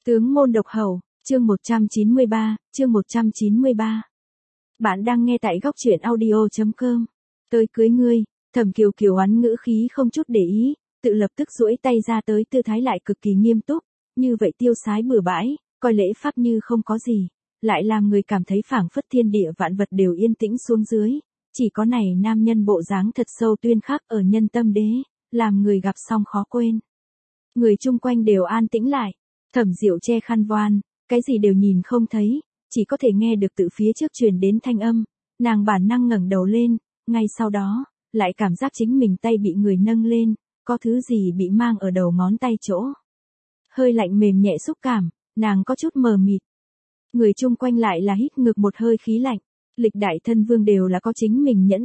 Tướng môn độc hầu, chương 193, chương 193. Bạn đang nghe tại góc truyện audio.com. Tới cưới ngươi, Thẩm Kiều Kiều oán ngữ khí không chút để ý, tự lập tức duỗi tay ra tới tư thái lại cực kỳ nghiêm túc, như vậy tiêu sái bừa bãi, coi lễ pháp như không có gì, lại làm người cảm thấy phảng phất thiên địa vạn vật đều yên tĩnh xuống dưới, chỉ có này nam nhân bộ dáng thật sâu tuyên khắc ở nhân tâm đế, làm người gặp xong khó quên. Người chung quanh đều an tĩnh lại. Thẩm Diệu che khăn voan, cái gì đều nhìn không thấy, chỉ có thể nghe được từ phía trước truyền đến thanh âm, nàng bản năng ngẩng đầu lên, ngay sau đó, lại cảm giác chính mình tay bị người nâng lên, có thứ gì bị mang ở đầu ngón tay chỗ. Hơi lạnh mềm nhẹ xúc cảm, nàng có chút mờ mịt. Người chung quanh lại là hít ngược một hơi khí lạnh, lịch đại thân vương đều là có chính mình nhẫn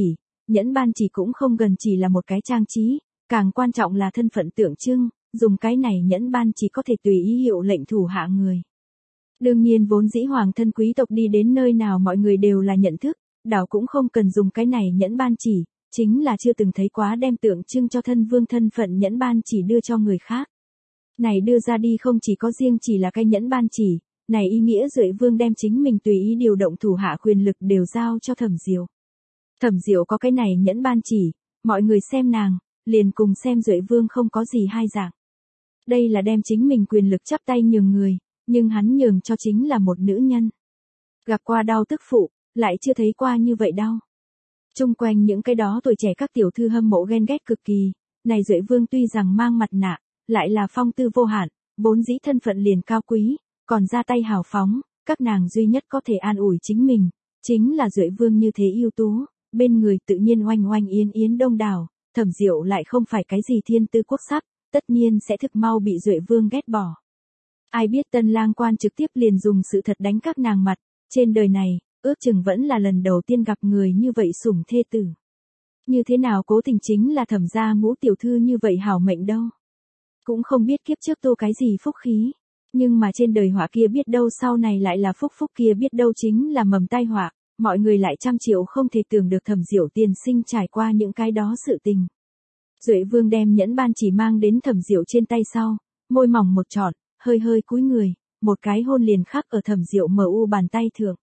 ban chỉ cũng không gần chỉ là một cái trang trí, càng quan trọng là thân phận tượng trưng. Dùng cái này nhẫn ban chỉ có thể tùy ý hiệu lệnh thủ hạ người. Đương nhiên vốn dĩ hoàng thân quý tộc đi đến nơi nào mọi người đều là nhận thức, đảo cũng không cần dùng cái này nhẫn ban chỉ, chính là chưa từng thấy quá đem tượng trưng cho thân vương thân phận nhẫn ban chỉ đưa cho người khác. Này đưa ra đi không chỉ có riêng chỉ là cái nhẫn ban chỉ, này ý nghĩa Duệ Vương đem chính mình tùy ý điều động thủ hạ quyền lực đều giao cho Thẩm Diệu. Thẩm Diệu có cái này nhẫn ban chỉ, mọi người xem nàng, liền cùng xem Duệ Vương không có gì hai dạng. Đây là đem chính mình quyền lực chắp tay nhường người, nhưng hắn nhường cho chính là một nữ nhân. Gặp qua đau tức phụ, lại chưa thấy qua như vậy đau. Chung quanh những cái đó tuổi trẻ các tiểu thư hâm mộ ghen ghét cực kỳ, này Duệ Vương tuy rằng mang mặt nạ, lại là phong tư vô hạn, vốn dĩ thân phận liền cao quý, còn ra tay hào phóng, các nàng duy nhất có thể an ủi chính mình, chính là Duệ Vương như thế ưu tú, bên người tự nhiên oanh oanh yến yến đông đảo, Thẩm Diệu lại không phải cái gì thiên tư quốc sắc. Tất nhiên sẽ thực mau bị Duệ Vương ghét bỏ. Ai biết tân lang quan trực tiếp liền dùng sự thật đánh các nàng mặt, trên đời này, ước chừng vẫn là lần đầu tiên gặp người như vậy sủng thê tử. Như thế nào Cố Tình chính là Thẩm gia ngũ tiểu thư như vậy hảo mệnh đâu. Cũng không biết kiếp trước tô cái gì phúc khí, nhưng mà trên đời họa kia biết đâu sau này lại là phúc kia biết đâu chính là mầm tai họa, mọi người lại trăm triệu không thể tưởng được Thẩm Diệu tiền sinh trải qua những cái đó sự tình. Duệ Vương đem nhẫn ban chỉ mang đến Thẩm Diệu trên tay sau, môi mỏng một trọn, hơi hơi cúi người, một cái hôn liền khắc ở Thẩm Diệu MU bàn tay thượng.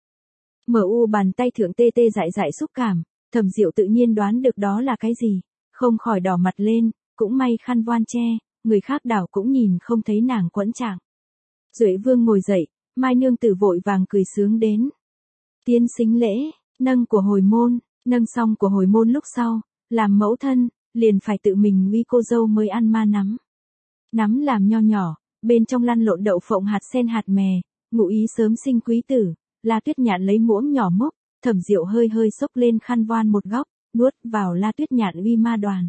MU bàn tay thượng tê tê dại dại xúc cảm, Thẩm Diệu tự nhiên đoán được đó là cái gì, không khỏi đỏ mặt lên, cũng may khăn voan che, người khác đảo cũng nhìn không thấy nàng quẫn trạng. Duệ Vương ngồi dậy, Mai nương tử vội vàng cười sướng đến. Tiến xính lễ, nâng của hồi môn, nâng xong của hồi môn lúc sau, làm mẫu thân. Liền phải tự mình uy cô dâu mới ăn ma nắm. Nắm làm nho nhỏ, bên trong lăn lộn đậu phộng hạt sen hạt mè, ngụ ý sớm sinh quý tử, La Tuyết Nhạn lấy muỗng nhỏ múc, Thẩm Diệu hơi hơi xốc lên khăn voan một góc, nuốt vào La Tuyết Nhạn uy ma đoàn.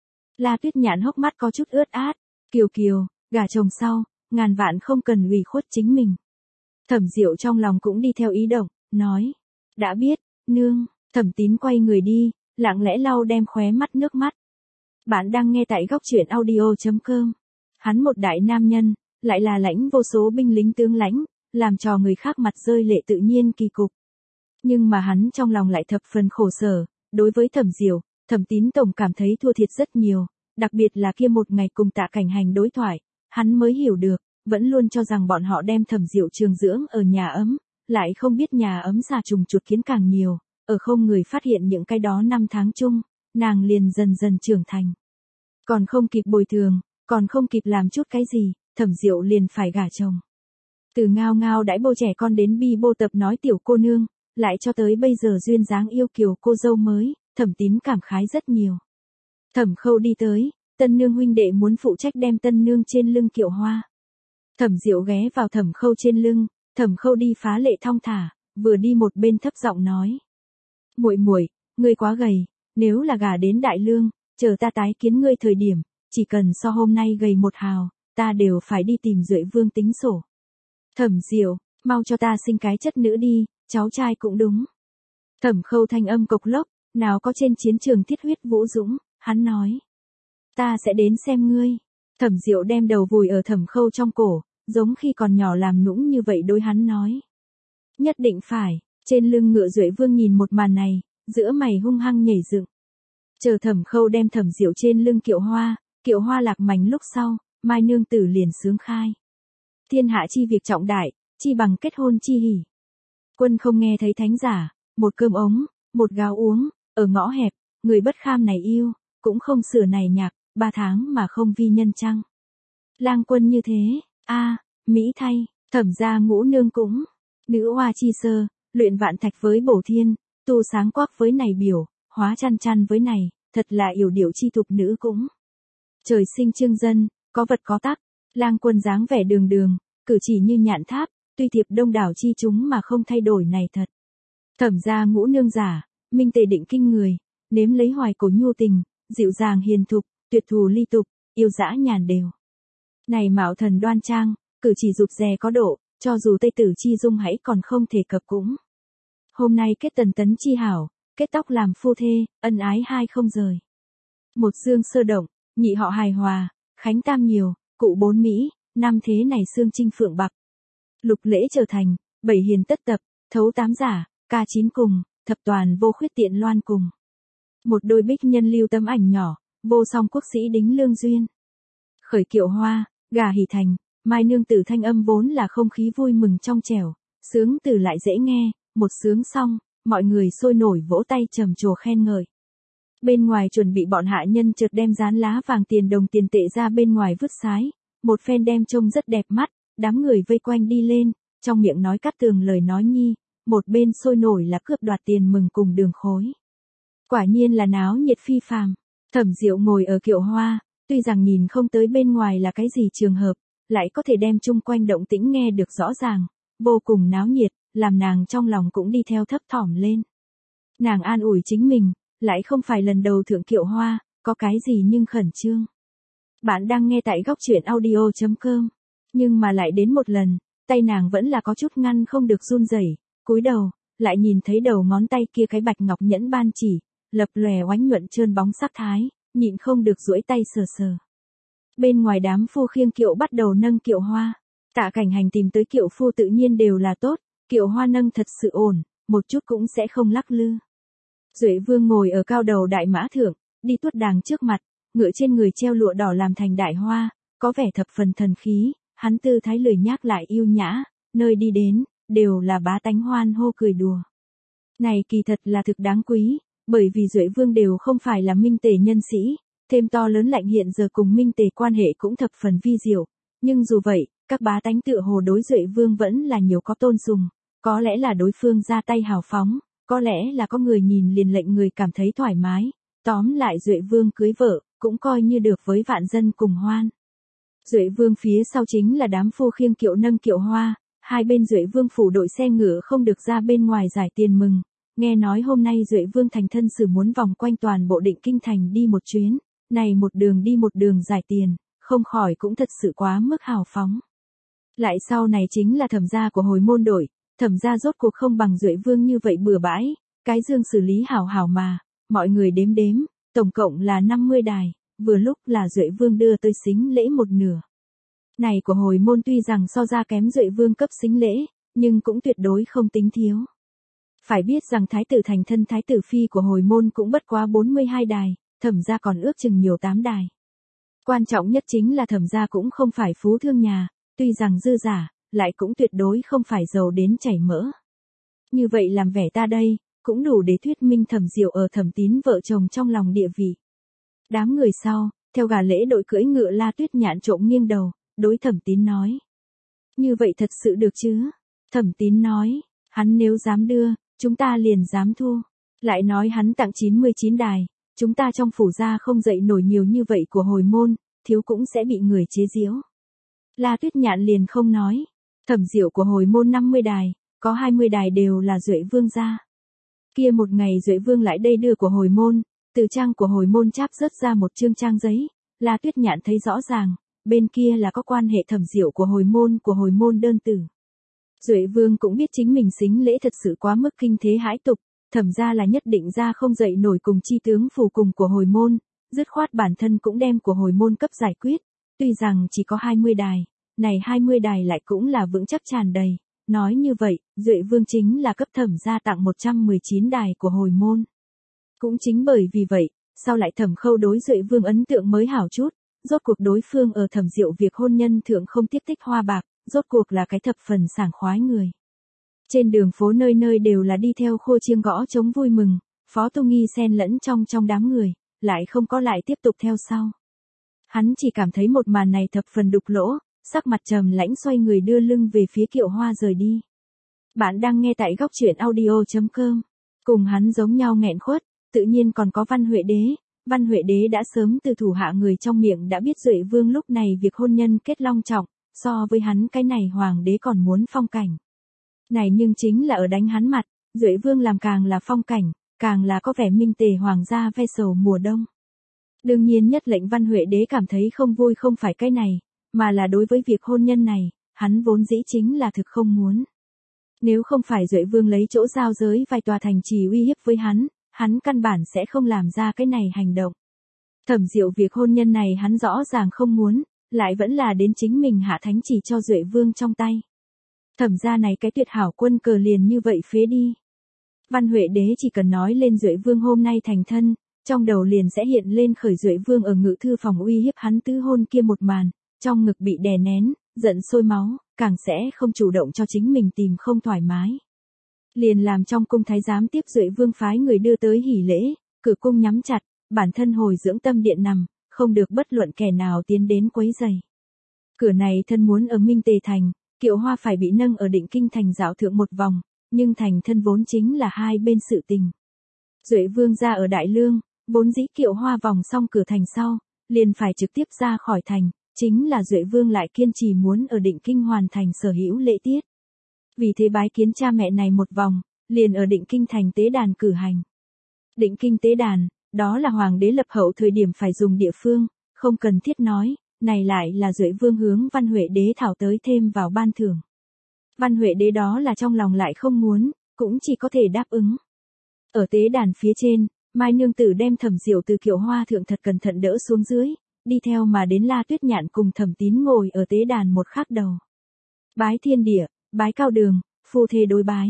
La Tuyết Nhạn hốc mắt có chút ướt át, Kiều Kiều, gả chồng sau, ngàn vạn không cần ủy khuất chính mình. Thẩm Diệu trong lòng cũng đi theo ý động, nói, đã biết, nương. Thẩm Tín quay người đi, lặng lẽ lau đem khóe mắt nước mắt. Bạn đang nghe tại góc truyện audio.com. Hắn một đại nam nhân, lại là lãnh vô số binh lính tướng lãnh, làm cho người khác mặt rơi lệ tự nhiên kỳ cục. Nhưng mà hắn trong lòng lại thập phần khổ sở, đối với Thẩm Diệu, Thẩm Tín tổng cảm thấy thua thiệt rất nhiều, đặc biệt là kia một ngày cùng Tạ Cảnh Hành đối thoại, hắn mới hiểu được, vẫn luôn cho rằng bọn họ đem Thẩm Diệu trường dưỡng ở nhà ấm, lại không biết nhà ấm xà trùng chuột kiến càng nhiều, ở không người phát hiện những cái đó năm tháng chung. Nàng liền dần dần trưởng thành. Còn không kịp bồi thường, còn không kịp làm chút cái gì, Thẩm Diệu liền phải gả chồng. Từ ngao ngao đãi bô trẻ con đến bi bô tập nói tiểu cô nương, lại cho tới bây giờ duyên dáng yêu kiều cô dâu mới, Thẩm Tín cảm khái rất nhiều. Thẩm Khâu đi tới, tân nương huynh đệ muốn phụ trách đem tân nương trên lưng kiệu hoa. Thẩm Diệu ghé vào Thẩm Khâu trên lưng, Thẩm Khâu đi phá lệ thong thả, vừa đi một bên thấp giọng nói. Muội muội, ngươi quá gầy. Nếu là gả đến đại lương, chờ ta tái kiến ngươi thời điểm, chỉ cần so hôm nay gầy một hào, ta đều phải đi tìm Duệ Vương tính sổ. Thẩm Diệu, mau cho ta sinh cái chất nữ đi, cháu trai cũng đúng. Thẩm Khâu thanh âm cộc lốc, nào có trên chiến trường thiết huyết vũ dũng, hắn nói. Ta sẽ đến xem ngươi. Thẩm Diệu đem đầu vùi ở Thẩm Khâu trong cổ, giống khi còn nhỏ làm nũng như vậy đối hắn nói. Nhất định phải, trên lưng ngựa Duệ Vương nhìn một màn này. Giữa mày hung hăng nhảy dựng. Chờ Thẩm Khâu đem Thẩm Diệu trên lưng kiệu hoa lạc mảnh lúc sau, Mai nương tử liền sướng khai. Thiên hạ chi việc trọng đại, chi bằng kết hôn chi hỉ. Quân không nghe thấy thánh giả, một cơm ống, một gáo uống, ở ngõ hẹp, người bất kham này yêu, cũng không sửa này nhạc, 3 tháng mà không vi nhân chăng. Lang Quân như thế, mỹ thay, Thẩm gia ngũ nương cũng, nữ hoa chi sơ, luyện vạn thạch với bổ thiên, tu sáng quắc với này biểu, hóa chăn chăn với này, thật là yểu điệu chi thục nữ cũng. Trời sinh trương dân, có vật có tắc, Lang Quân dáng vẻ đường đường, cử chỉ như nhạn tháp, tuy thiệp đông đảo chi chúng mà không thay đổi này thật. Thẩm gia ngũ nương giả, minh tề định kinh người, nếm lấy hoài cổ nhu tình, dịu dàng hiền thục, tuyệt thù ly tục, yêu dã nhàn đều. Này mạo thần đoan trang, cử chỉ rụt rè có độ, cho dù Tây Tử chi dung hãy còn không thể cập cũng. Hôm nay kết tần tấn chi hảo, kết tóc làm phu thê, ân ái hai không rời. Một dương sơ động, nhị họ hài hòa, khánh tam nhiều, cụ bốn mỹ, năm thế này xương trinh phượng bạc. Lục lễ trở thành, bảy hiền tất tập, thấu tám giả, ca chín cùng, thập toàn vô khuyết tiện loan cùng. Một đôi bích nhân lưu tấm ảnh nhỏ, vô song quốc sĩ đính lương duyên. Khởi kiệu hoa, gà hỉ thành, mai nương tử thanh âm vốn là không khí vui mừng trong trẻo, sướng từ lại dễ nghe, một sướng xong, mọi người sôi nổi vỗ tay trầm trồ khen ngợi. Bên ngoài chuẩn bị bọn hạ nhân chợt đem dán lá vàng tiền đồng tiền tệ ra bên ngoài vứt sái, một phen đem trông rất đẹp mắt, đám người vây quanh đi lên, trong miệng nói cắt tường lời nói nhi, một bên sôi nổi là cướp đoạt tiền mừng cùng đường khối. Quả nhiên là náo nhiệt phi phàm. Thẩm Diệu ngồi ở kiệu hoa, tuy rằng nhìn không tới bên ngoài là cái gì trường hợp, lại có thể đem chung quanh động tĩnh nghe được rõ ràng, vô cùng náo nhiệt, làm nàng trong lòng cũng đi theo thấp thỏm lên. Nàng an ủi chính mình, lại không phải lần đầu thượng kiệu hoa, có cái gì nhưng khẩn trương. Bạn đang nghe tại góc truyện audio.com, nhưng mà lại đến một lần, tay nàng vẫn là có chút ngăn không được run rẩy, cúi đầu, lại nhìn thấy đầu ngón tay kia cái bạch ngọc nhẫn ban chỉ, lập lòe oánh nhuận trơn bóng sắc thái, nhịn không được duỗi tay sờ sờ. Bên ngoài đám phu khiêng kiệu bắt đầu nâng kiệu hoa, Tạ Cảnh Hành tìm tới kiệu phu tự nhiên đều là tốt, kiệu hoa nâng thật sự ổn, một chút cũng sẽ không lắc lư. Duệ Vương ngồi ở cao đầu đại mã thượng, đi tuốt đàng trước mặt, ngựa trên người treo lụa đỏ làm thành đại hoa, có vẻ thập phần thần khí, hắn tư thái lười nhác lại yêu nhã, nơi đi đến, đều là bá tánh hoan hô cười đùa. Này kỳ thật là thực đáng quý, bởi vì Duệ Vương đều không phải là minh tề nhân sĩ, thêm to lớn lạnh hiện giờ cùng minh tề quan hệ cũng thập phần vi diệu, nhưng dù vậy, các bá tánh tựa hồ đối Duệ Vương vẫn là nhiều có tôn sùng, có lẽ là đối phương ra tay hào phóng, có lẽ là có người nhìn liền lệnh người cảm thấy thoải mái, tóm lại Duệ Vương cưới vợ, cũng coi như được với vạn dân cùng hoan. Duệ Vương phía sau chính là đám phu khiêng kiệu nâng kiệu hoa, hai bên Duệ Vương phủ đội xe ngựa không được ra bên ngoài giải tiền mừng. Nghe nói hôm nay Duệ Vương thành thân sử muốn vòng quanh toàn bộ Định Kinh thành đi một chuyến, này một đường đi một đường giải tiền, không khỏi cũng thật sự quá mức hào phóng. Lại sau này chính là thẩm gia của hồi môn đội, thẩm gia rốt cuộc không bằng Duệ Vương như vậy bừa bãi, cái dương xử lý hảo hảo mà, mọi người đếm đếm, tổng cộng là 50 đài, vừa lúc là Duệ Vương đưa tới sính lễ một nửa. Này của hồi môn tuy rằng so ra kém Duệ Vương cấp sính lễ, nhưng cũng tuyệt đối không tính thiếu. Phải biết rằng thái tử thành thân thái tử phi của hồi môn cũng bất quá 42 đài, thẩm gia còn ước chừng nhiều 8 đài. Quan trọng nhất chính là thẩm gia cũng không phải phú thương nhà, tuy rằng dư giả, lại cũng tuyệt đối không phải giàu đến chảy mỡ. Như vậy làm vẻ ta đây, cũng đủ để thuyết minh Thẩm Diệu ở Thẩm Tín vợ chồng trong lòng địa vị. Đám người sau, theo gà lễ đội cưỡi ngựa La Tuyết Nhạn trộm nghiêng đầu, đối Thẩm Tín nói. Như vậy thật sự được chứ? Thẩm Tín nói, hắn nếu dám đưa, chúng ta liền dám thu. Lại nói hắn tặng 99 đài, chúng ta trong phủ gia không dậy nổi nhiều như vậy của hồi môn, thiếu cũng sẽ bị người chế giễu. La Tuyết Nhạn liền không nói. Thẩm Diệu của hồi môn 50 đài, có 20 đài đều là Duệ Vương gia. Kia một ngày Duệ Vương lại đây đưa của hồi môn, từ trang của hồi môn cháp rớt ra một chương trang giấy, La Tuyết Nhạn thấy rõ ràng, bên kia là có quan hệ Thẩm Diệu của hồi môn đơn tử. Duệ Vương cũng biết chính mình sính lễ thật sự quá mức kinh thế hãi tục, thẩm ra là nhất định ra không dậy nổi cùng chi tướng phù cùng của hồi môn, dứt khoát bản thân cũng đem của hồi môn cấp giải quyết, tuy rằng chỉ có 20 đài, này 20 đài lại cũng là vững chắc tràn đầy, nói như vậy, Duệ Vương chính là cấp thẩm ra tặng 119 đài của hồi môn. Cũng chính bởi vì vậy, sau lại Thẩm Khâu đối Duệ Vương ấn tượng mới hảo chút, rốt cuộc đối phương ở Thẩm Diệu việc hôn nhân thượng không tiếc tích hoa bạc, rốt cuộc là cái thập phần sảng khoái người. Trên đường phố nơi nơi đều là đi theo khua chiêng gõ trống vui mừng, Phó Tu Nghi xen lẫn trong đám người, lại không có lại tiếp tục theo sau. Hắn chỉ cảm thấy một màn này thập phần đục lỗ, sắc mặt trầm lãnh xoay người đưa lưng về phía Kiệu Hoa rời đi. Bạn đang nghe tại góc truyện audio.com. Cùng hắn giống nhau nghẹn khuất, tự nhiên còn có Văn Huệ Đế. Văn Huệ Đế đã sớm từ thủ hạ người trong miệng đã biết Duệ Vương lúc này việc hôn nhân kết long trọng, so với hắn cái này hoàng đế còn muốn phong cảnh. Này nhưng chính là ở đánh hắn mặt, Duệ Vương làm càng là phong cảnh, càng là có vẻ minh tề hoàng gia ve sầu mùa đông. Đương nhiên nhất lệnh Văn Huệ Đế cảm thấy không vui không phải cái này, mà là đối với việc hôn nhân này, hắn vốn dĩ chính là thực không muốn. Nếu không phải Duệ Vương lấy chỗ giao giới vài tòa thành trì uy hiếp với hắn căn bản sẽ không làm ra cái này hành động. Thẩm Diệu việc hôn nhân này hắn rõ ràng không muốn, lại vẫn là đến chính mình hạ thánh chỉ cho Duệ Vương trong tay. Thẩm gia này cái tuyệt hảo quân cờ liền như vậy phế đi. Văn Huệ Đế chỉ cần nói lên Duệ Vương hôm nay thành thân, trong đầu liền sẽ hiện lên khởi Duệ Vương ở ngự thư phòng uy hiếp hắn tứ hôn kia một màn, trong ngực bị đè nén, giận sôi máu, càng sẽ không chủ động cho chính mình tìm không thoải mái. Liền làm trong cung thái giám tiếp Duệ Vương phái người đưa tới hỉ lễ, cửa cung nhắm chặt, bản thân hồi dưỡng tâm điện nằm, không được bất luận kẻ nào tiến đến quấy rầy. Cửa này thân muốn ở Minh Tề thành, Kiệu Hoa phải bị nâng ở Định Kinh thành dạo thượng một vòng, nhưng thành thân vốn chính là hai bên sự tình. Duệ Vương ra ở Đại Lương, vốn dĩ Kiệu Hoa vòng xong cửa thành sau, liền phải trực tiếp ra khỏi thành, chính là Duệ Vương lại kiên trì muốn ở Định Kinh hoàn thành sở hữu lễ tiết. Vì thế bái kiến cha mẹ này một vòng, liền ở Định Kinh thành tế đàn cử hành. Định Kinh tế đàn, đó là hoàng đế lập hậu thời điểm phải dùng địa phương, không cần thiết nói, này lại là Duệ Vương hướng Văn Huệ Đế thảo tới thêm vào ban thưởng. Văn Huệ Đế đó là trong lòng lại không muốn, cũng chỉ có thể đáp ứng. Ở tế đàn phía trên, Mai nương tử đem Thẩm Diệu từ Kiệu Hoa thượng thật cẩn thận đỡ xuống dưới, đi theo mà đến La Tuyết Nhạn cùng Thẩm Tín ngồi ở tế đàn một khắc đầu. Bái thiên địa, bái cao đường, phu thê đối bái.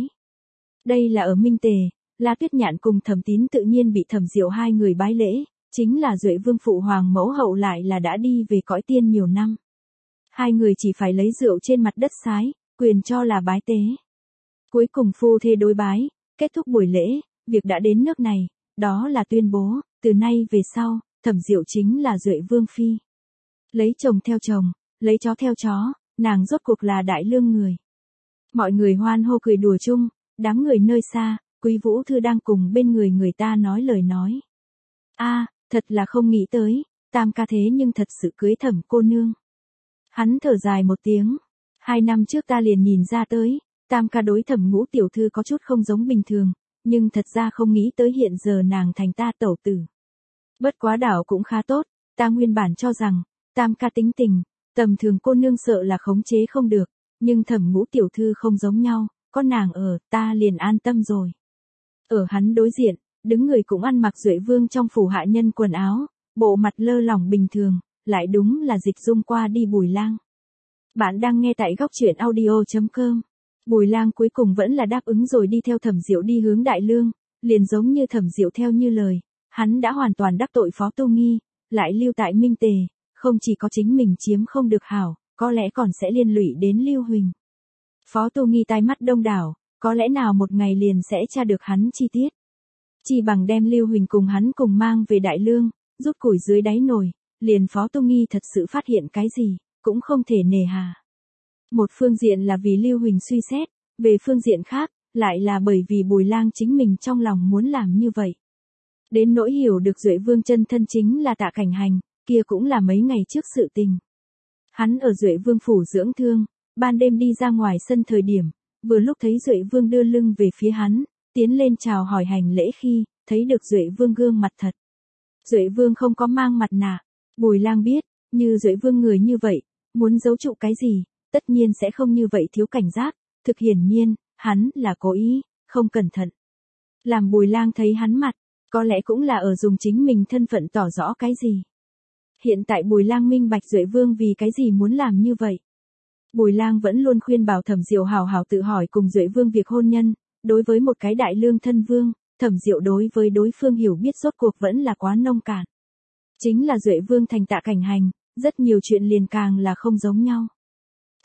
Đây là ở Minh Tề, La Tuyết Nhạn cùng Thẩm Tín tự nhiên bị Thẩm Diệu hai người bái lễ, chính là Duệ Vương phụ hoàng mẫu hậu lại là đã đi về cõi tiên nhiều năm. Hai người chỉ phải lấy rượu trên mặt đất sái, quyền cho là bái tế. Cuối cùng phu thê đối bái, kết thúc buổi lễ, việc đã đến nước này, đó là tuyên bố, từ nay về sau, Thẩm Diệu chính là Duệ Vương phi. Lấy chồng theo chồng, lấy chó theo chó, nàng rốt cuộc là Đại Lương người. Mọi người hoan hô cười đùa chung, đám người nơi xa, Quý Vũ Thư đang cùng bên người ta nói lời nói. Thật là không nghĩ tới, Tam ca thế nhưng thật sự cưới Thẩm cô nương. Hắn thở dài một tiếng, 2 năm trước ta liền nhìn ra tới, Tam ca đối Thẩm Ngũ tiểu thư có chút không giống bình thường, nhưng thật ra không nghĩ tới hiện giờ nàng thành ta tẩu tử. Bất quá đảo cũng khá tốt, ta nguyên bản cho rằng, Tam ca tính tình, tầm thường cô nương sợ là khống chế không được, nhưng Thẩm Ngũ tiểu thư không giống nhau, có nàng ở, ta liền an tâm rồi. Ở hắn đối diện, đứng người cũng ăn mặc Duệ Vương trong phủ hạ nhân quần áo, bộ mặt lơ lỏng bình thường, lại đúng là Dịch Dung qua đi Bùi Lang. Bạn đang nghe tại góc truyện audio.com. Bùi Lang cuối cùng vẫn là đáp ứng rồi đi theo Thẩm Diệu đi hướng Đại Lương, liền giống như Thẩm Diệu theo như lời, hắn đã hoàn toàn đắc tội Phó Tu Nghi, lại lưu tại Minh Tề, không chỉ có chính mình chiếm không được hảo, có lẽ còn sẽ liên lụy đến Lưu Huỳnh. Phó Tu Nghi tai mắt đông đảo, có lẽ nào một ngày liền sẽ tra được hắn chi tiết. Chỉ bằng đem Lưu Huỳnh cùng hắn cùng mang về Đại Lương, rút củi dưới đáy nồi, liền Phó Tu Nghi thật sự phát hiện cái gì, cũng không thể nề hà. Một phương diện là vì Lưu Huỳnh suy xét, về phương diện khác, lại là bởi vì Bùi Lang chính mình trong lòng muốn làm như vậy. Đến nỗi hiểu được Duệ Vương chân thân chính là Tạ Cảnh Hành, kia cũng là mấy ngày trước sự tình. Hắn ở Duệ Vương phủ dưỡng thương, ban đêm đi ra ngoài sân thời điểm, vừa lúc thấy Duệ Vương đưa lưng về phía hắn, tiến lên chào hỏi hành lễ khi, thấy được Duệ Vương gương mặt thật. Duệ Vương không có mang mặt nạ, Bùi Lang biết, như Duệ Vương người như vậy, muốn giấu trụ cái gì, tất nhiên sẽ không như vậy thiếu cảnh giác, thực hiển nhiên, hắn là cố ý, không cẩn thận. Làm Bùi Lang thấy hắn mặt, có lẽ cũng là ở dùng chính mình thân phận tỏ rõ cái gì. Hiện tại Bùi Lang minh bạch Duệ Vương vì cái gì muốn làm như vậy. Bùi Lang vẫn luôn khuyên bảo Thẩm Diệu hào hào tự hỏi cùng Duệ Vương việc hôn nhân, đối với một cái Đại Lương thân vương, Thẩm Diệu đối với đối phương hiểu biết rốt cuộc vẫn là quá nông cạn. Chính là Duệ Vương thành Tạ Cảnh Hành, rất nhiều chuyện liền càng là không giống nhau.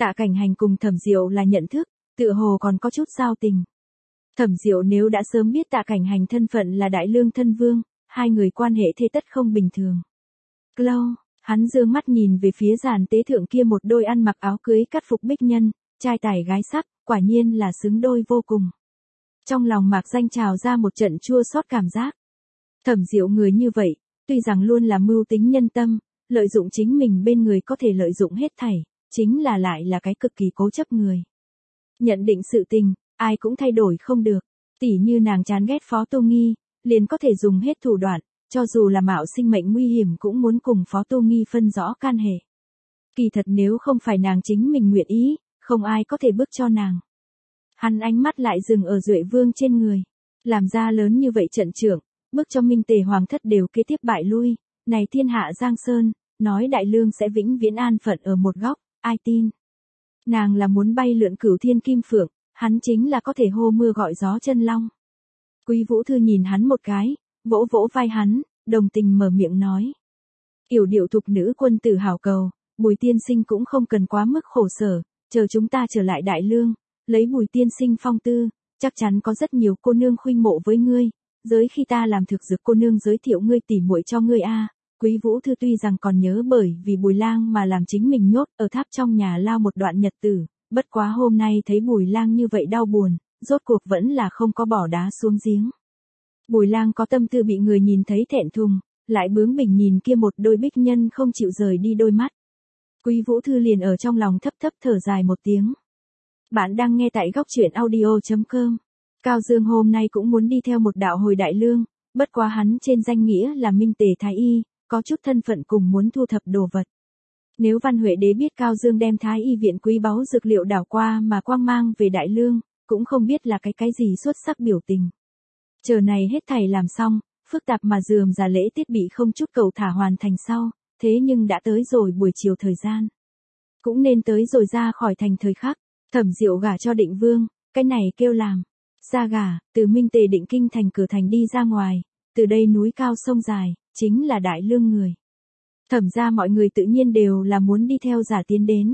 Tạ Cảnh Hành cùng Thẩm Diệu là nhận thức, tựa hồ còn có chút giao tình. Thẩm Diệu nếu đã sớm biết Tạ Cảnh Hành thân phận là Đại Lương thân vương, hai người quan hệ thế tất không bình thường. Lâu, hắn dương mắt nhìn về phía giàn tế thượng kia một đôi ăn mặc áo cưới cắt phục bích nhân, trai tài gái sắc, quả nhiên là xứng đôi vô cùng. Trong lòng Mạc Danh trào ra một trận chua xót cảm giác. Thẩm Diệu người như vậy, tuy rằng luôn là mưu tính nhân tâm, lợi dụng chính mình bên người có thể lợi dụng hết thảy, chính là lại là cái cực kỳ cố chấp người. Nhận định sự tình, ai cũng thay đổi không được, tỉ như nàng chán ghét Phó Tô Nghi, liền có thể dùng hết thủ đoạn, cho dù là mạo sinh mệnh nguy hiểm cũng muốn cùng Phó Tô Nghi phân rõ can hệ. Kỳ thật nếu không phải nàng chính mình nguyện ý, không ai có thể bước cho nàng. Hắn ánh mắt lại dừng ở Duệ Vương trên người, làm ra lớn như vậy trận trưởng, bước cho Minh Tề Hoàng thất đều kế tiếp bại lui, này thiên hạ Giang Sơn, nói Đại Lương sẽ vĩnh viễn an phận ở một góc, ai tin. Nàng là muốn bay lượn cửu thiên kim phượng, hắn chính là có thể hô mưa gọi gió chân long. Quý Vũ Thư nhìn hắn một cái, vỗ vỗ vai hắn, đồng tình mở miệng nói. Yểu điệu thục nữ quân tử hảo cầu, Bùi tiên sinh cũng không cần quá mức khổ sở, chờ chúng ta trở lại Đại Lương, lấy Bùi tiên sinh phong tư, chắc chắn có rất nhiều cô nương khuynh mộ với ngươi, giới khi ta làm thực dược cô nương giới thiệu ngươi tỉ muội cho ngươi a. Quý Vũ Thư tuy rằng còn nhớ bởi vì Bùi Lang mà làm chính mình nhốt ở tháp trong nhà lao một đoạn nhật tử, bất quá hôm nay thấy Bùi Lang như vậy đau buồn, rốt cuộc vẫn là không có bỏ đá xuống giếng. Bùi Lang có tâm tư bị người nhìn thấy thẹn thùng, lại bướng bỉnh nhìn kia một đôi bích nhân không chịu rời đi đôi mắt. Quý Vũ Thư liền ở trong lòng thấp thấp thở dài một tiếng. Bạn đang nghe tại góc truyện audio.com. Cao Dương hôm nay cũng muốn đi theo một đạo hồi Đại Lương, bất quá hắn trên danh nghĩa là Minh Tề Thái Y, có chút thân phận cùng muốn thu thập đồ vật. Nếu Văn Huệ Đế biết Cao Dương đem Thái Y viện quý báu dược liệu đảo qua mà quang mang về Đại Lương, cũng không biết là cái gì xuất sắc biểu tình. Chờ này hết thảy làm xong, phức tạp mà rườm rà lễ tiết bị không chút cầu thả hoàn thành sau, thế nhưng đã tới rồi buổi chiều thời gian. Cũng nên tới rồi ra khỏi thành thời khắc, Thẩm Diệu gả cho Định Vương, cái này kêu làm. Ra gả, từ Minh Tề Định Kinh thành cửa thành đi ra ngoài, từ đây núi cao sông dài, chính là Đại Lương người. Thẩm ra mọi người tự nhiên đều là muốn đi theo giả tiến đến.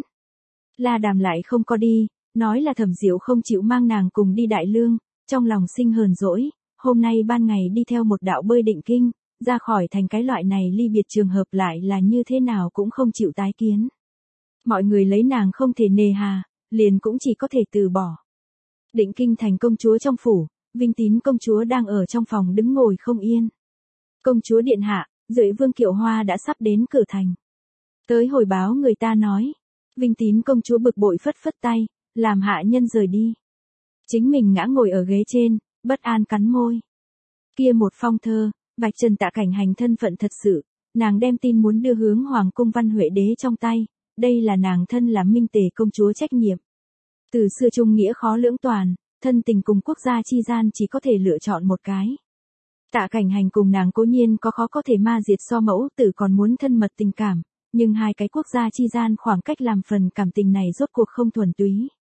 La Đàm lại không có đi, nói là Thẩm Diệu không chịu mang nàng cùng đi Đại Lương, trong lòng sinh hờn dỗi, hôm nay ban ngày đi theo một đạo bơi Định Kinh, ra khỏi thành cái loại này ly biệt trường hợp lại là như thế nào cũng không chịu tái kiến. Mọi người lấy nàng không thể nề hà, liền cũng chỉ có thể từ bỏ. Định Kinh thành công chúa trong phủ, Vinh Tín công chúa đang ở trong phòng đứng ngồi không yên. Công chúa điện hạ, Duệ Vương Kiệu Hoa đã sắp đến cửa thành. Tới hồi báo người ta nói, Vinh Tín công chúa bực bội phất phất tay, làm hạ nhân rời đi. Chính mình ngã ngồi ở ghế trên, bất an cắn môi. Kia một phong thơ, vạch trần Tạ Cảnh Hành thân phận thật sự, nàng đem tin muốn đưa hướng Hoàng cung Văn Huệ Đế trong tay, đây là nàng thân là Minh Tề công chúa trách nhiệm. Từ xưa trung nghĩa khó lưỡng toàn, thân tình cùng quốc gia chi gian chỉ có thể lựa chọn một cái. Tạ Cảnh Hành cùng nàng cố nhiên có khó có thể ma diệt so mẫu tử còn muốn thân mật tình cảm, nhưng hai cái quốc gia chi gian khoảng cách làm phần cảm tình này rốt cuộc không thuần túy.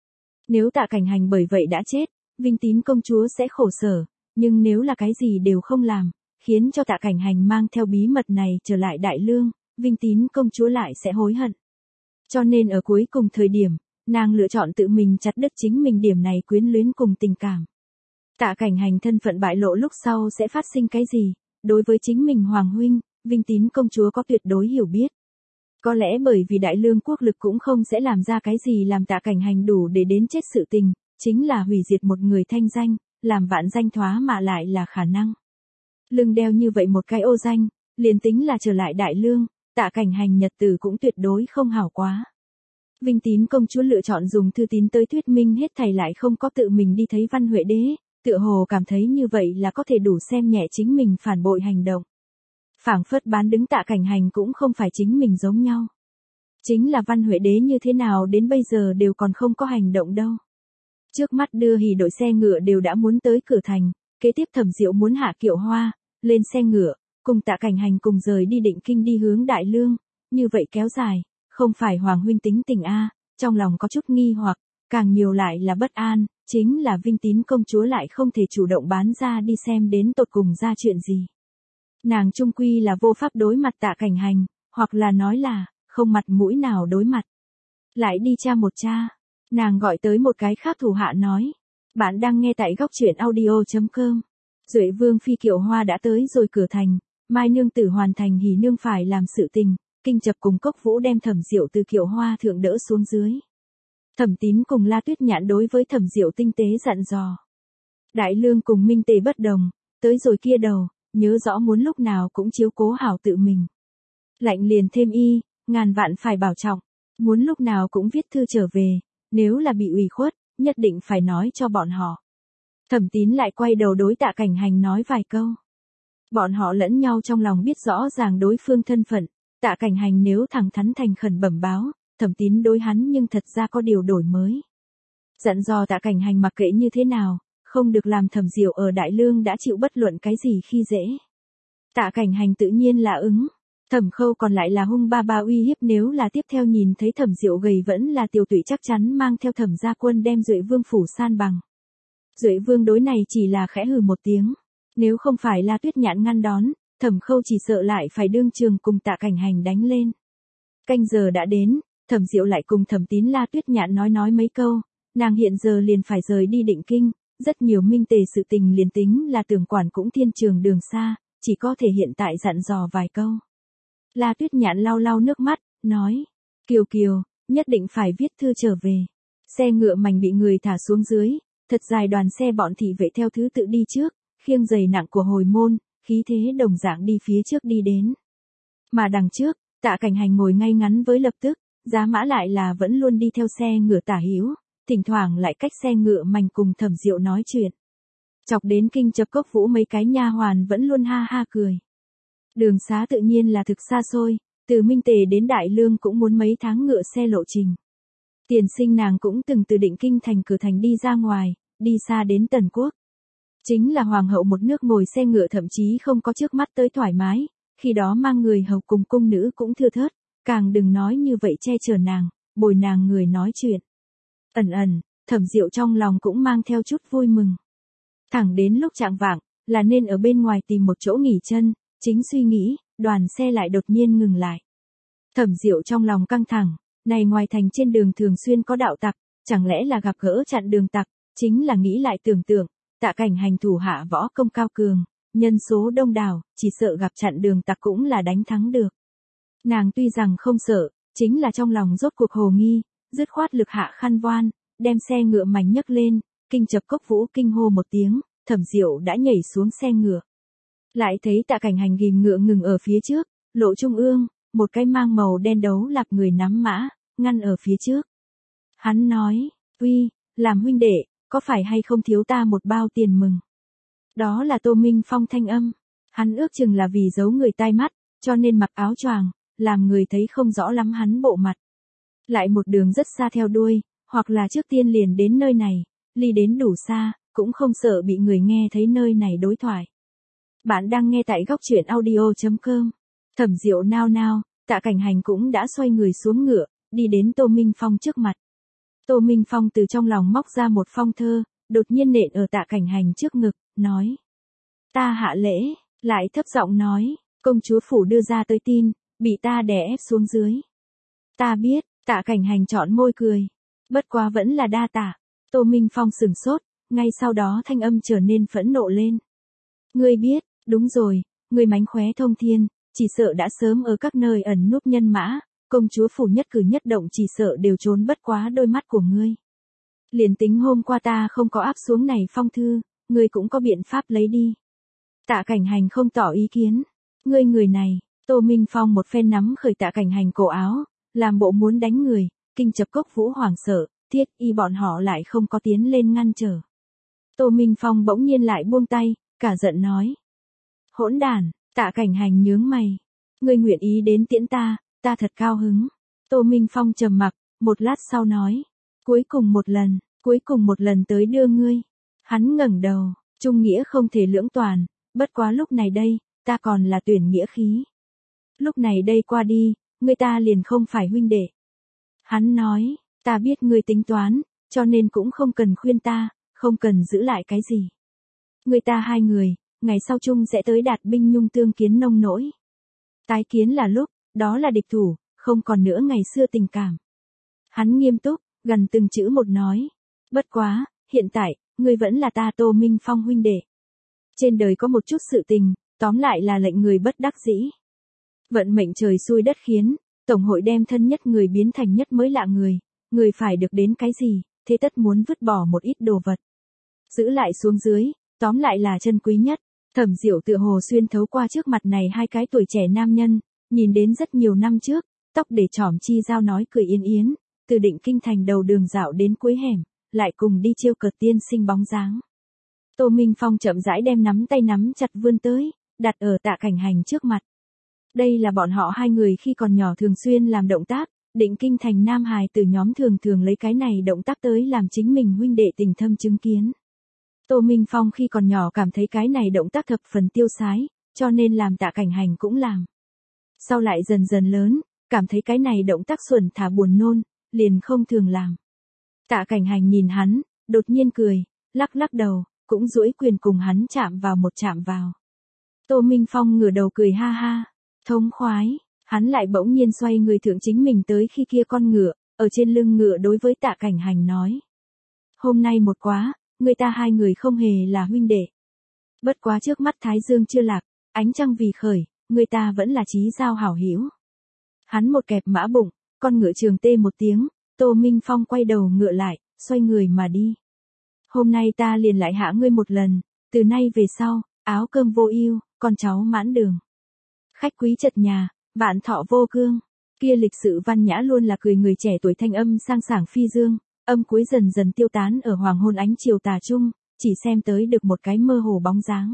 Nếu Tạ Cảnh Hành bởi vậy đã chết, Vinh Tín công chúa sẽ khổ sở, nhưng nếu là cái gì đều không làm, khiến cho Tạ Cảnh Hành mang theo bí mật này trở lại Đại Lương, Vinh Tín công chúa lại sẽ hối hận. Cho nên ở cuối cùng thời điểm, nàng lựa chọn tự mình chặt đứt chính mình điểm này quyến luyến cùng tình cảm. Tạ Cảnh Hành thân phận bại lộ lúc sau sẽ phát sinh cái gì, đối với chính mình Hoàng huynh, Vinh Tín công chúa có tuyệt đối hiểu biết. Có lẽ bởi vì Đại Lương quốc lực cũng không sẽ làm ra cái gì làm Tạ Cảnh Hành đủ để đến chết sự tình, chính là hủy diệt một người thanh danh, làm vạn danh thoá mà lại là khả năng. Lưng đeo như vậy một cái ô danh, liền tính là trở lại Đại Lương, Tạ Cảnh Hành nhật tử cũng tuyệt đối không hảo quá. Vinh Tín công chúa lựa chọn dùng thư tín tới thuyết minh hết thảy lại không có tự mình đi thấy Văn Huệ Đế, tựa hồ cảm thấy như vậy là có thể đủ xem nhẹ chính mình phản bội hành động. Phảng phất bán đứng Tạ Cảnh Hành cũng không phải chính mình giống nhau. Chính là Văn Huệ Đế như thế nào đến bây giờ đều còn không có hành động đâu. Trước mắt đưa hỉ đội xe ngựa đều đã muốn tới cửa thành, kế tiếp Thẩm Diệu muốn hạ Kiệu Hoa, lên xe ngựa, cùng Tạ Cảnh Hành cùng rời đi Định Kinh đi hướng Đại Lương, như vậy kéo dài, không phải Hoàng huynh tính tình a, trong lòng có chút nghi hoặc, càng nhiều lại là bất an, chính là Vinh Tín công chúa lại không thể chủ động bán ra đi xem đến tột cùng ra chuyện gì. Nàng trung quy là vô pháp đối mặt Tạ Cảnh Hành, hoặc là nói là, không mặt mũi nào đối mặt. Lại đi tra một tra. Nàng gọi tới một cái khác thủ hạ nói. Bạn đang nghe tại góc truyện audio.com. Duệ vương phi Kiệu Hoa đã tới rồi cửa thành. Mai nương tử hoàn thành hỉ nương phải làm sự tình. Kinh Chập cùng Cốc Vũ đem Thẩm Diệu từ Kiệu Hoa thượng đỡ xuống dưới. Thẩm Tín cùng La Tuyết Nhạn đối với Thẩm Diệu tinh tế dặn dò. Đại Lương cùng Minh Tề bất đồng, tới rồi kia đầu, nhớ rõ muốn lúc nào cũng chiếu cố hảo tự mình. Lạnh liền thêm y, ngàn vạn phải bảo trọng, muốn lúc nào cũng viết thư trở về, nếu là bị ủy khuất, nhất định phải nói cho bọn họ. Thẩm Tín lại quay đầu đối Tạ Cảnh Hành nói vài câu. Bọn họ lẫn nhau trong lòng biết rõ ràng đối phương thân phận, Tạ Cảnh Hành nếu thẳng thắn thành khẩn bẩm báo, Thẩm Tín đối hắn nhưng thật ra có điều đổi mới. Dặn dò Tạ Cảnh Hành mặc kệ như thế nào, không được làm Thẩm Diệu ở Đại Lương đã chịu bất luận cái gì khi dễ. Tạ Cảnh Hành tự nhiên là ứng. Thẩm Khâu còn lại là hung ba ba uy hiếp, nếu là tiếp theo nhìn thấy Thẩm Diệu gầy vẫn là tiểu tụy chắc chắn mang theo Thẩm gia quân đem Duệ Vương phủ san bằng. Duệ Vương đối này chỉ là khẽ hừ một tiếng, nếu không phải La Tuyết Nhạn ngăn đón, Thẩm Khâu chỉ sợ lại phải đương trường cùng Tạ Cảnh Hành đánh lên. Canh giờ đã đến, Thẩm Diệu lại cùng Thẩm Tín La Tuyết Nhạn nói mấy câu, nàng hiện giờ liền phải rời đi Định Kinh, rất nhiều minh tề sự tình liền tính là tưởng quản cũng thiên trường đường xa, chỉ có thể hiện tại dặn dò vài câu. La Tuyết Nhạn lau lau nước mắt, nói, Kiều Kiều, nhất định phải viết thư trở về. Xe ngựa mảnh bị người thả xuống dưới, thật dài đoàn xe bọn thị vệ theo thứ tự đi trước, khiêng giày nặng của hồi môn, khí thế đồng dạng đi phía trước đi đến. Mà đằng trước, Tạ Cảnh Hành ngồi ngay ngắn với lập tức, giá mã lại là vẫn luôn đi theo xe ngựa tả hữu, thỉnh thoảng lại cách xe ngựa mảnh cùng Thẩm Diệu nói chuyện. Chọc đến Kinh Chập Cốc Vũ mấy cái nha hoàn vẫn luôn ha ha cười. Đường xá tự nhiên là thực xa xôi, từ Minh Tề đến Đại Lương cũng muốn mấy tháng ngựa xe lộ trình. Tiền sinh nàng cũng từng từ Định Kinh thành cửa thành đi ra ngoài, đi xa đến Tần Quốc. Chính là hoàng hậu một nước ngồi xe ngựa thậm chí không có trước mắt tới thoải mái, khi đó mang người hầu cùng cung nữ cũng thưa thớt, càng đừng nói như vậy che chở nàng, bồi nàng người nói chuyện. Thẩm Diệu trong lòng cũng mang theo chút vui mừng. Thẳng đến lúc chạng vạng, là nên ở bên ngoài tìm một chỗ nghỉ chân, chính suy nghĩ, đoàn xe lại đột nhiên ngừng lại. Thẩm Diệu trong lòng căng thẳng, này ngoài thành trên đường thường xuyên có đạo tặc, chẳng lẽ là gặp gỡ chặn đường tặc, chính là nghĩ lại tưởng tượng, Tạ Cảnh Hành thủ hạ võ công cao cường, nhân số đông đảo, chỉ sợ gặp chặn đường tặc cũng là đánh thắng được. Nàng tuy rằng không sợ, chính là trong lòng rốt cuộc hồ nghi, dứt khoát lực hạ khăn voan, đem xe ngựa mảnh nhấc lên, Kinh Chập Cốc Vũ kinh hô một tiếng, Thẩm Diệu đã nhảy xuống xe ngựa. Lại thấy Tạ Cảnh Hành ghim ngựa ngừng ở phía trước, lộ trung ương, một cái mang màu đen đấu lạp người nắm mã, ngăn ở phía trước. Hắn nói, uy, làm huynh đệ, có phải hay không thiếu ta một bao tiền mừng? Đó là Tô Minh Phong thanh âm. Hắn ước chừng là vì giấu người tai mắt, cho nên mặc áo choàng, làm người thấy không rõ lắm hắn bộ mặt. Lại một đường rất xa theo đuôi, hoặc là trước tiên liền đến nơi này, ly đến đủ xa, cũng không sợ bị người nghe thấy nơi này đối thoại. Bạn đang nghe tại góc truyện audio.com. Thẩm Diệu nao nao, Tạ Cảnh Hành cũng đã xoay người xuống ngựa, đi đến Tô Minh Phong trước mặt. Tô Minh Phong từ trong lòng móc ra một phong thơ, đột nhiên nện ở Tạ Cảnh Hành trước ngực, nói. Ta hạ lễ, lại thấp giọng nói, công chúa phủ đưa ra tới tin, bị ta đè ép xuống dưới. Ta biết, Tạ Cảnh Hành trọn môi cười. Bất quá vẫn là đa tạ. Tô Minh Phong sừng sốt, ngay sau đó thanh âm trở nên phẫn nộ lên. Ngươi biết, đúng rồi, ngươi mánh khóe thông thiên, chỉ sợ đã sớm ở các nơi ẩn núp nhân mã, công chúa phủ nhất cử nhất động chỉ sợ đều trốn bất quá đôi mắt của ngươi. Liền tính hôm qua ta không có áp xuống này phong thư, ngươi cũng có biện pháp lấy đi. Tạ Cảnh Hành không tỏ ý kiến. Ngươi người này, Tô Minh Phong một phen nắm khởi Tạ Cảnh Hành cổ áo, làm bộ muốn đánh người, Kinh Chập Cốc Vũ hoảng sợ, thiết y bọn họ lại không có tiến lên ngăn trở. Tô Minh Phong bỗng nhiên lại buông tay, cả giận nói. Hỗn đản, Tạ Cảnh Hành nhướng mày. Ngươi nguyện ý đến tiễn ta, ta thật cao hứng. Tô Minh Phong trầm mặc, một lát sau nói. Cuối cùng một lần tới đưa ngươi. Hắn ngẩng đầu, trung nghĩa không thể lưỡng toàn, bất quá lúc này đây, ta còn là tuyển nghĩa khí. Lúc này đây qua đi, ngươi ta liền không phải huynh đệ. Hắn nói, ta biết ngươi tính toán, cho nên cũng không cần khuyên ta, không cần giữ lại cái gì. Ngươi ta hai người, ngày sau chung sẽ tới đạt binh nhung tương kiến nông nỗi. Tái kiến là lúc, đó là địch thủ, không còn nữa ngày xưa tình cảm. Hắn nghiêm túc, gần từng chữ một nói. Bất quá, hiện tại, ngươi vẫn là ta Tô Minh Phong huynh đệ. Trên đời có một chút sự tình, tóm lại là lệnh người bất đắc dĩ. Vận mệnh trời xui đất khiến, Tổng hội đem thân nhất người biến thành nhất mới lạ người. Người phải được đến cái gì, thế tất muốn vứt bỏ một ít đồ vật. Giữ lại xuống dưới, tóm lại là chân quý nhất. Thẩm Diệu tựa hồ xuyên thấu qua trước mặt này hai cái tuổi trẻ nam nhân, nhìn đến rất nhiều năm trước, tóc để trỏm chi giao nói cười yên yến, từ Định Kinh thành đầu đường dạo đến cuối hẻm, lại cùng đi chiêu cợt tiên sinh bóng dáng. Tô Minh Phong chậm rãi đem nắm tay nắm chặt vươn tới, đặt ở Tạ Cảnh Hành trước mặt. Đây là bọn họ hai người khi còn nhỏ thường xuyên làm động tác, Định Kinh thành nam hài từ nhóm thường thường lấy cái này động tác tới làm chính mình huynh đệ tình thâm chứng kiến. Tô Minh Phong khi còn nhỏ cảm thấy cái này động tác thập phần tiêu sái, cho nên làm Tạ Cảnh Hành cũng làm. Sau lại dần dần lớn, cảm thấy cái này động tác xuẩn thả buồn nôn, liền không thường làm. Tạ Cảnh Hành nhìn hắn, đột nhiên cười, lắc lắc đầu, cũng duỗi quyền cùng hắn chạm vào. Tô Minh Phong ngửa đầu cười ha ha, thống khoái, hắn lại bỗng nhiên xoay người thượng chính mình tới khi kia con ngựa, ở trên lưng ngựa đối với Tạ Cảnh Hành nói. Hôm nay một quá, người ta hai người không hề là huynh đệ. Bất quá trước mắt Thái Dương chưa lạc, ánh trăng vì khởi, người ta vẫn là chí giao hảo hữu. Hắn một kẹp mã bụng, con ngựa trường tê một tiếng, Tô Minh Phong quay đầu ngựa lại, xoay người mà đi. Hôm nay ta liền lại hạ ngươi một lần, từ nay về sau, áo cơm vô ưu, con cháu mãn đường. Khách quý chật nhà, vạn thọ vô cương. Kia lịch sự văn nhã luôn là cười người trẻ tuổi thanh âm sang sảng phi dương, âm cuối dần dần tiêu tán ở hoàng hôn ánh chiều tà trung, chỉ xem tới được một cái mơ hồ bóng dáng.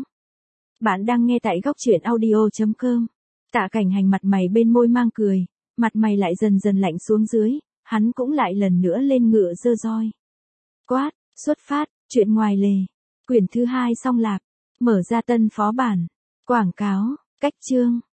Bạn đang nghe tại góc truyện audio.com. Tạ Cảnh Hành mặt mày bên môi mang cười, mặt mày lại dần dần lạnh xuống dưới, hắn cũng lại lần nữa lên ngựa giơ roi. Quát, xuất phát, chuyện ngoài lề. Quyển thứ 2 xong lạp, mở ra tân phó bản. Quảng cáo, cách chương.